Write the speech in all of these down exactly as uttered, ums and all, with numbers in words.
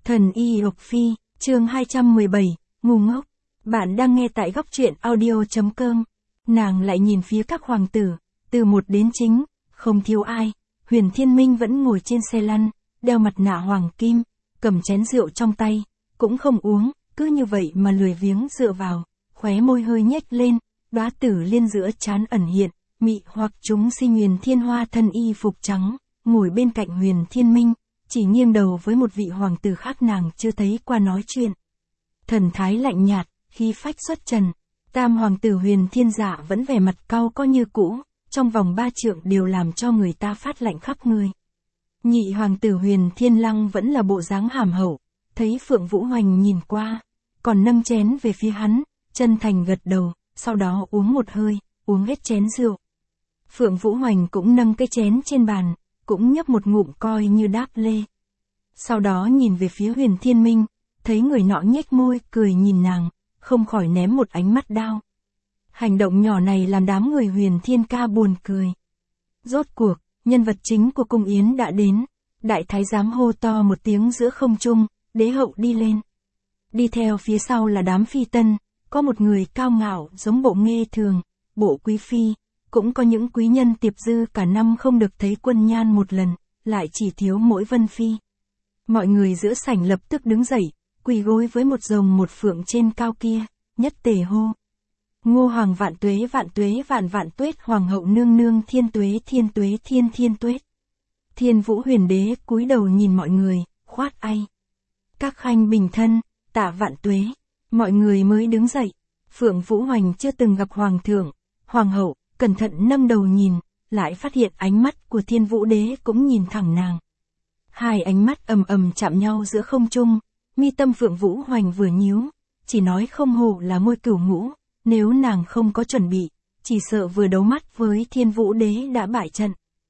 Thần y Lộc Phi, chương hai trăm mười bảy, ngu ngốc. Bạn đang nghe tại góc truyện audio.com. Nàng lại nhìn phía các hoàng tử, từ một đến chính, không thiếu ai. Huyền Thiên Minh vẫn ngồi trên xe lăn, đeo mặt nạ hoàng kim, cầm chén rượu trong tay, cũng không uống, cứ như vậy mà lười biếng dựa vào, khóe môi hơi nhếch lên, đóa tử liên giữa trán ẩn hiện, mị hoặc chúng sinh. Huyền Thiên Hoa thân y phục trắng, ngồi bên cạnh Huyền Thiên Minh, chỉ nghiêng đầu với một vị hoàng tử khác nàng chưa thấy qua nói chuyện. Thần thái lạnh nhạt, khí phách xuất trần. Tam hoàng tử Huyền Thiên Dạ vẫn vẻ mặt cau có như cũ, trong vòng ba trượng đều làm cho người ta phát lạnh khắp người. Nhị hoàng tử Huyền Thiên Lăng vẫn là bộ dáng hàm hậu, thấy Phượng Vũ Hoành nhìn qua, còn nâng chén về phía hắn, chân thành gật đầu, sau đó uống một hơi, uống hết chén rượu. Phượng Vũ Hoành cũng nâng cái chén trên bàn, cũng nhấp một ngụm coi như đáp lê. Sau đó nhìn về phía Huyền Thiên Minh, thấy người nọ nhếch môi cười nhìn nàng, không khỏi ném một ánh mắt đao. Hành động nhỏ này làm đám người Huyền Thiên ca buồn cười. Rốt cuộc, nhân vật chính của cung yến đã đến, đại thái giám hô to một tiếng giữa không trung, đế hậu đi lên. Đi theo phía sau là đám phi tân, có một người cao ngạo giống bộ nghê thường, bộ quý phi, cũng có những quý nhân tiệp dư cả năm không được thấy quân nhan một lần, lại chỉ thiếu mỗi Vân Phi. Mọi người giữa sảnh lập tức đứng dậy, quỳ gối với một rồng một phượng trên cao kia, nhất tề hô. Ngô hoàng vạn tuế vạn tuế vạn vạn tuế, hoàng hậu nương nương thiên tuế thiên tuế thiên thiên tuế. Thiên Vũ Huyền Đế cúi đầu nhìn mọi người, khoát tay. Các khanh bình thân, tạ vạn tuế. Mọi người mới đứng dậy. Phượng Vũ Hoành chưa từng gặp hoàng thượng, hoàng hậu, cẩn thận nâng đầu nhìn, lại phát hiện ánh mắt của Thiên Vũ Đế cũng nhìn thẳng nàng. Hai ánh mắt ầm ầm chạm nhau giữa không trung, mi tâm Phượng Vũ Hoành vừa nhíu, chỉ nói không hổ là môi cửu ngũ, nếu nàng không có chuẩn bị, chỉ sợ vừa đấu mắt với Thiên Vũ Đế đã bại trận.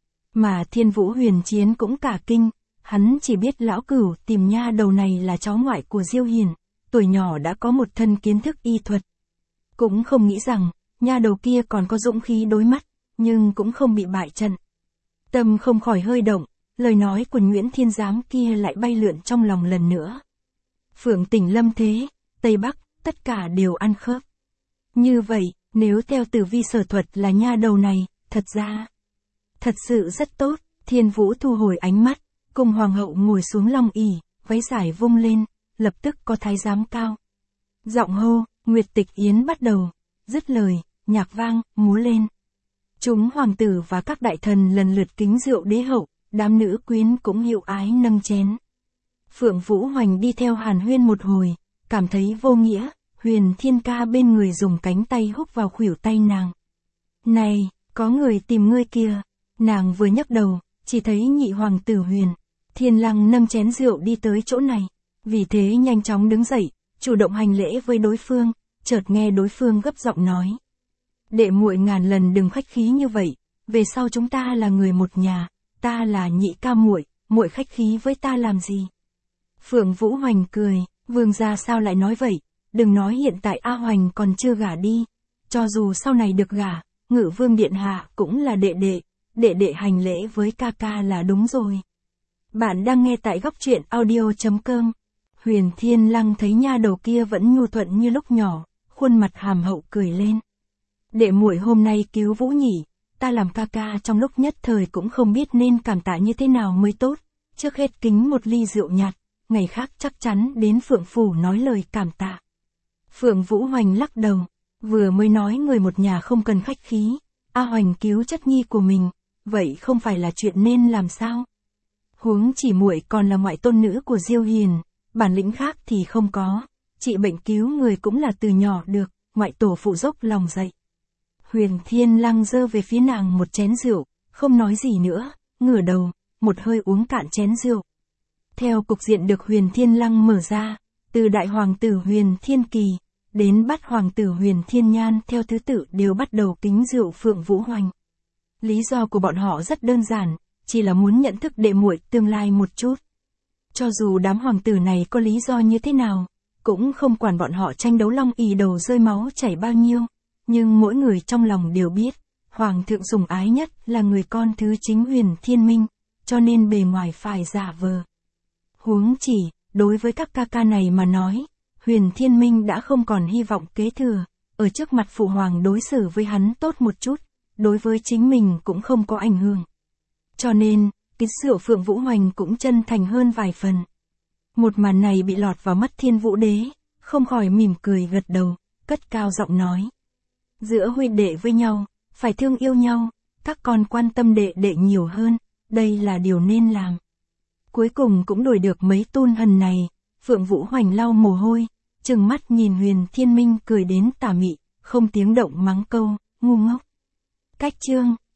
Mà Thiên Vũ Huyền Chiến cũng cả kinh, hắn chỉ biết lão cửu tìm nha đầu này là cháu ngoại của Diêu Hiền, tuổi nhỏ đã có một thân kiến thức y thuật. Cũng không nghĩ rằng, nha đầu kia còn có dũng khí đối mắt, nhưng cũng không bị bại trận. Tâm không khỏi hơi động, lời nói của Nguyễn Thiên Giám kia lại bay lượn trong lòng lần nữa. Phượng Tỉnh Lâm Thế, Tây Bắc, tất cả đều ăn khớp. Như vậy, nếu theo tử vi sở thuật là nha đầu này, thật ra, thật sự rất tốt. Thiên Vũ thu hồi ánh mắt, cùng hoàng hậu ngồi xuống long ỷ, váy dài vung lên, lập tức có thái giám cao. Giọng hô, Nguyệt Tịch Yến bắt đầu, dứt lời, nhạc vang, múa lên. Chúng hoàng tử và các đại thần lần lượt kính rượu đế hậu, đám nữ quyến cũng hiệu ái nâng chén. Phượng Vũ Hoành đi theo hàn huyên một hồi, cảm thấy vô nghĩa, Huyền Thiên ca bên người dùng cánh tay húc vào khuỷu tay nàng. Này, có người tìm ngươi kìa. Nàng vừa nhấc đầu, chỉ thấy nhị hoàng tử Huyền Thiên Lăng nâng chén rượu đi tới chỗ này, vì thế nhanh chóng đứng dậy, chủ động hành lễ với đối phương, chợt nghe đối phương gấp giọng nói. Đệ muội ngàn lần đừng khách khí như vậy, về sau chúng ta là người một nhà, ta là nhị ca muội, muội khách khí với ta làm gì? Phượng Vũ Hoành cười, vương gia sao lại nói vậy, đừng nói hiện tại A Hoành còn chưa gả đi, cho dù sau này được gả, Ngự Vương điện hạ cũng là đệ đệ, đệ đệ hành lễ với ca ca là đúng rồi. Bạn đang nghe tại góc truyện audio.com. Huyền Thiên Lăng thấy nha đầu kia vẫn nhu thuận như lúc nhỏ, khuôn mặt hàm hậu cười lên. Đệ muội hôm nay cứu Vũ nhỉ, ta làm ca ca trong lúc nhất thời cũng không biết nên cảm tạ như thế nào mới tốt, trước hết kính một ly rượu nhạt, ngày khác chắc chắn đến Phượng Phủ nói lời cảm tạ. Phượng Vũ Hoành lắc đầu, vừa mới nói người một nhà không cần khách khí, A Hoành cứu chất nhi của mình, vậy không phải là chuyện nên làm sao? Huống chỉ muội còn là ngoại tôn nữ của Diêu Hiền, bản lĩnh khác thì không có, trị bệnh cứu người cũng là từ nhỏ được, ngoại tổ phụ dốc lòng dạy. Huyền Thiên Lăng giơ về phía nàng một chén rượu, không nói gì nữa, ngửa đầu, một hơi uống cạn chén rượu. Theo cục diện được Huyền Thiên Lăng mở ra, từ đại hoàng tử Huyền Thiên Kỳ, đến bát hoàng tử Huyền Thiên Nhan theo thứ tự đều bắt đầu kính rượu Phượng Vũ Hoành. Lý do của bọn họ rất đơn giản, chỉ là muốn nhận thức đệ muội tương lai một chút. Cho dù đám hoàng tử này có lý do như thế nào, cũng không quản bọn họ tranh đấu long ỷ đầu rơi máu chảy bao nhiêu, nhưng mỗi người trong lòng đều biết, hoàng thượng sủng ái nhất là người con thứ chính Huyền Thiên Minh, cho nên bề ngoài phải giả vờ. Huống chỉ, đối với các ca ca này mà nói, Huyền Thiên Minh đã không còn hy vọng kế thừa, ở trước mặt phụ hoàng đối xử với hắn tốt một chút, đối với chính mình cũng không có ảnh hưởng. Cho nên, cái sự Phượng Vũ Hoành cũng chân thành hơn vài phần. Một màn này bị lọt vào mắt Thiên Vũ Đế, không khỏi mỉm cười gật đầu, cất cao giọng nói. Giữa huynh đệ với nhau, phải thương yêu nhau, các con quan tâm đệ đệ nhiều hơn, đây là điều nên làm. Cuối cùng cũng đuổi được mấy tôn hần này, Phượng Vũ Hoành lau mồ hôi, trừng mắt nhìn Huyền Thiên Minh cười đến tà mị, không tiếng động mắng câu, ngu ngốc. Cách chương